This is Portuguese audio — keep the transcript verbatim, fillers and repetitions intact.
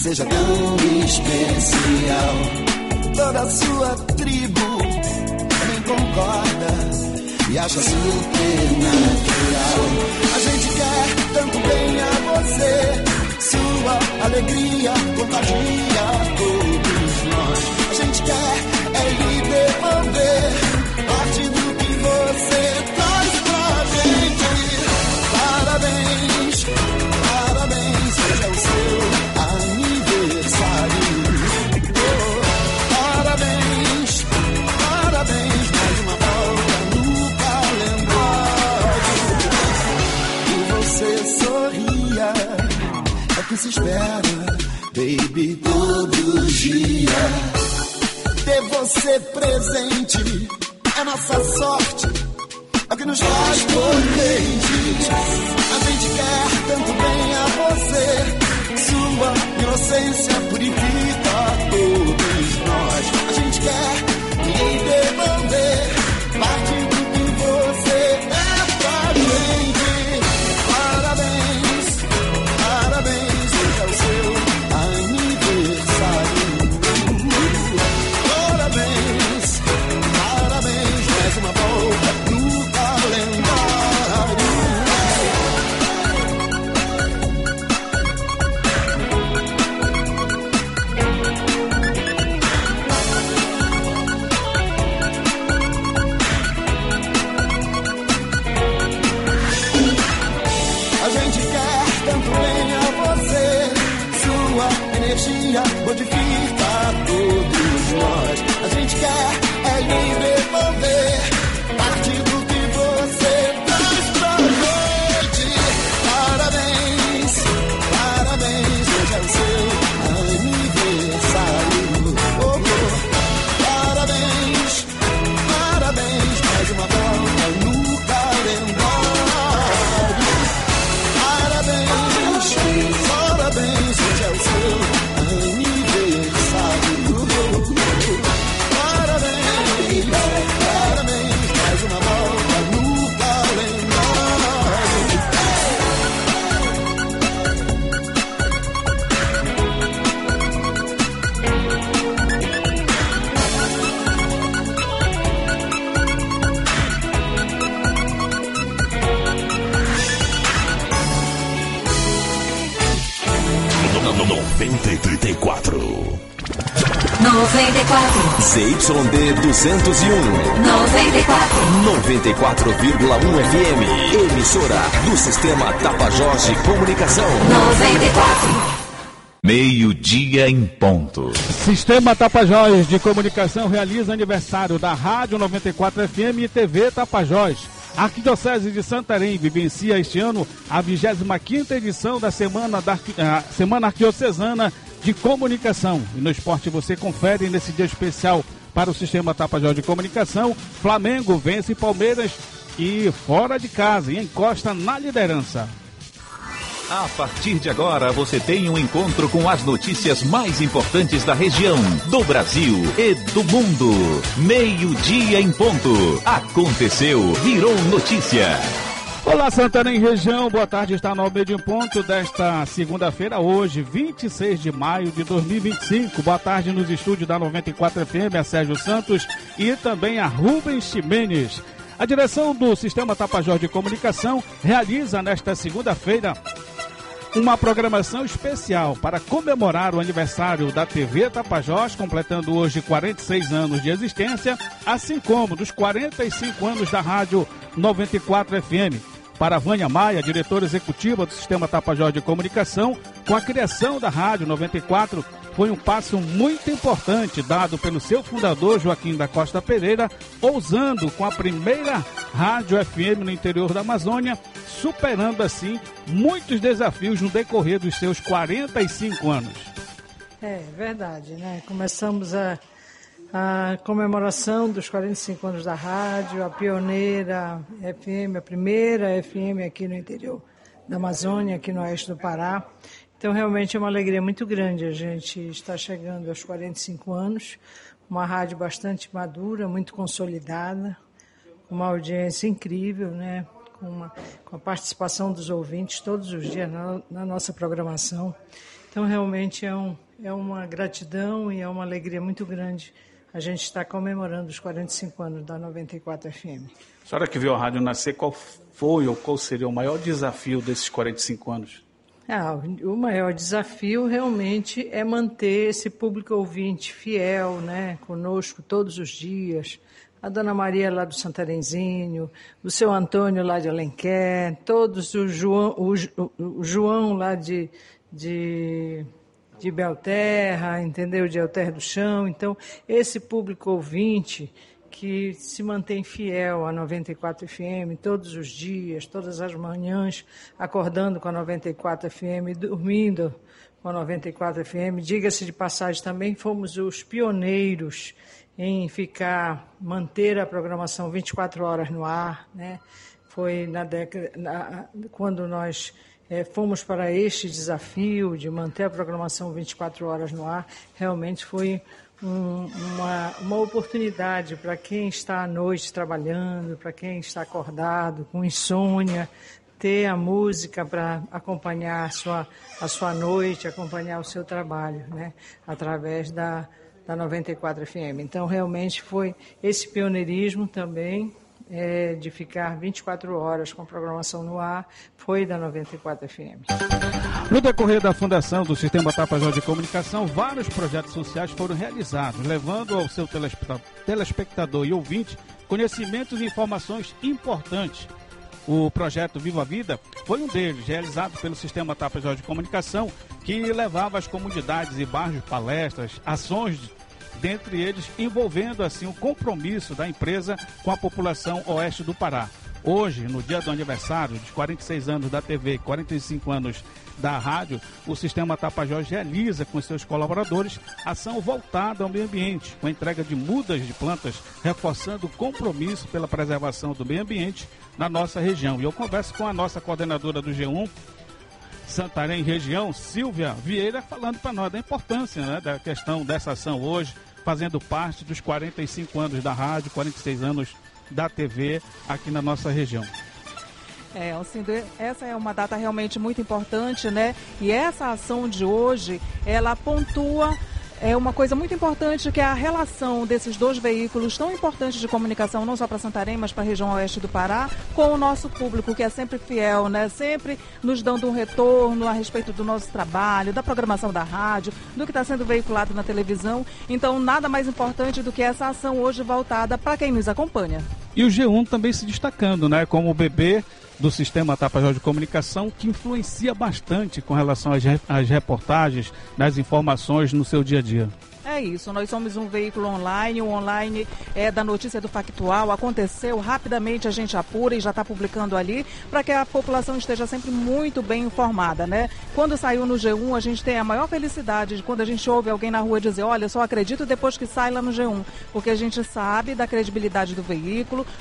seja tão especial. Toda a sua tribo também concorda e acha super natural. A gente quer tanto bem a você, sua alegria contagia todos nós. A gente quer é lhe devolver parte do que você traz pra gente. Parabéns, parabéns, hoje é o seu aniversário. Oh, parabéns, parabéns, mais uma volta no calendário. E você sorria, é o que se espera, baby, todo dia. Ter você presente é nossa sorte, é o que nos faz contentes. A gente quer tanto bem a você, sua inocência purifica todos nós. A gente quer lhe devolver parte do que você é pra gente. Parabéns, parabéns, hoje é o seu aniversário. Parabéns, parabéns, mais uma volta no calendário. A gente quer tanto bem a você, sua energia modifica todos nós. A gente quer é lhe devolver parte do que você traz pra gente. Parabéns, parabéns, hoje é o seu aniversário. Oh, oh. Parabéns, parabéns, mais uma volta no calendário. Parabéns, parabéns, hoje é o seu aniversário. Parabéns, parabéns, mais uma volta no calendário. noventa e trinta e quatro. noventa e quatro. Z Y D duzentos e um. noventa e quatro. noventa e quatro vírgula um F M. Emissora do Sistema Tapajós de Comunicação. noventa e quatro. Meio-dia em ponto. Sistema Tapajós de Comunicação realiza aniversário da Rádio noventa e quatro F M e T V Tapajós. A Arquidiocese de Santarém vivencia este ano a vigésima quinta edição da Semana, da, a Semana Arquidiocesana de Comunicação. E no esporte você confere nesse dia especial para o Sistema Tapajós de Comunicação. Flamengo vence Palmeiras e fora de casa e encosta na liderança. A partir de agora, você tem um encontro com as notícias mais importantes da região, do Brasil e do mundo. Meio-dia em ponto. Aconteceu, virou notícia. Olá, Santarém região, boa tarde, está no Meio-dia em ponto desta segunda-feira, hoje, vinte e seis de maio de dois mil e vinte e cinco. Boa tarde nos estúdios da noventa e quatro F M, a Sérgio Santos e também a Rubens Ximenes. A direção do Sistema Tapajós de Comunicação realiza nesta segunda-feira uma programação especial para comemorar o aniversário da T V Tapajós, completando hoje quarenta e seis anos de existência, assim como dos quarenta e cinco anos da Rádio noventa e quatro F M. Para Vânia Maia, diretora executiva do Sistema Tapajós de Comunicação, com a criação da Rádio noventa e quatro, foi um passo muito importante dado pelo seu fundador, Joaquim da Costa Pereira, ousando com a primeira rádio F M no interior da Amazônia, superando assim muitos desafios no decorrer dos seus quarenta e cinco anos. É verdade, né? Começamos a, a comemoração dos quarenta e cinco anos da rádio, a pioneira F M, a primeira F M aqui no interior da Amazônia, aqui no oeste do Pará. Então, realmente é uma alegria muito grande a gente estar chegando aos quarenta e cinco anos, uma rádio bastante madura, muito consolidada, com uma audiência incrível, né? com, uma, com a participação dos ouvintes todos os dias na, na nossa programação. Então, realmente é, um, é uma gratidão e é uma alegria muito grande a gente estar comemorando os quarenta e cinco anos da noventa e quatro F M. A senhora que viu a rádio nascer, qual foi ou qual seria o maior desafio desses quarenta e cinco anos? Ah, o maior desafio realmente é manter esse público ouvinte fiel, né, conosco todos os dias. A Dona Maria lá do Santarenzinho, o seu Antônio lá de Alenquer, todos, o João, o, o João lá de, de, de Belterra, entendeu? De Alter do Chão. Então, esse público ouvinte que se mantém fiel à noventa e quatro F M todos os dias, todas as manhãs, acordando com a noventa e quatro F M, dormindo com a noventa e quatro F M. Diga-se de passagem, também fomos os pioneiros em ficar, manter a programação vinte e quatro horas no ar, né? Foi na década, na, quando nós é, fomos para este desafio de manter a programação vinte e quatro horas no ar, realmente foi um, uma, uma oportunidade para quem está à noite trabalhando, para quem está acordado, com insônia, ter a música para acompanhar a sua, a sua noite, acompanhar o seu trabalho, né? Através da da noventa e quatro F M. Então, realmente foi esse pioneirismo também é, de ficar vinte e quatro horas com programação no ar, foi da noventa e quatro F M. No decorrer da fundação do Sistema Tapajós de Comunicação, vários projetos sociais foram realizados, levando ao seu telespectador e ouvinte conhecimentos e informações importantes. O projeto Viva a Vida foi um deles, realizado pelo Sistema Tapajós de Comunicação, que levava às comunidades e bairros palestras, ações, dentre eles envolvendo assim o compromisso da empresa com a população oeste do Pará. Hoje, no dia do aniversário dos quarenta e seis anos da T V, quarenta e cinco anos da rádio, o Sistema Tapajós realiza com seus colaboradores ação voltada ao meio ambiente, com a entrega de mudas de plantas, reforçando o compromisso pela preservação do meio ambiente na nossa região. E eu converso com a nossa coordenadora do G um, Santarém Região, Silvia Vieira, falando para nós da importância, né, da questão dessa ação hoje, fazendo parte dos quarenta e cinco anos da rádio, quarenta e seis anos da T V aqui na nossa região. É, Alcindo, essa é uma data realmente muito importante, né? E essa ação de hoje, ela pontua é uma coisa muito importante, que é a relação desses dois veículos tão importantes de comunicação, não só para Santarém, mas para a região oeste do Pará, com o nosso público, que é sempre fiel, né? Sempre nos dando um retorno a respeito do nosso trabalho, da programação da rádio, do que está sendo veiculado na televisão. Então, nada mais importante do que essa ação hoje voltada para quem nos acompanha. E o G um também se destacando, né? Como o bebê do Sistema Tapajós de Comunicação, que influencia bastante com relação às, às reportagens, das informações no seu dia a dia. É isso, nós somos um veículo online, o online é da notícia do factual, aconteceu, rapidamente a gente apura e já está publicando ali, para que a população esteja sempre muito bem informada, né? Quando saiu no G um, a gente tem a maior felicidade de quando a gente ouve alguém na rua dizer, olha, eu só acredito depois que sai lá no G um, porque a gente sabe da credibilidade do veículo,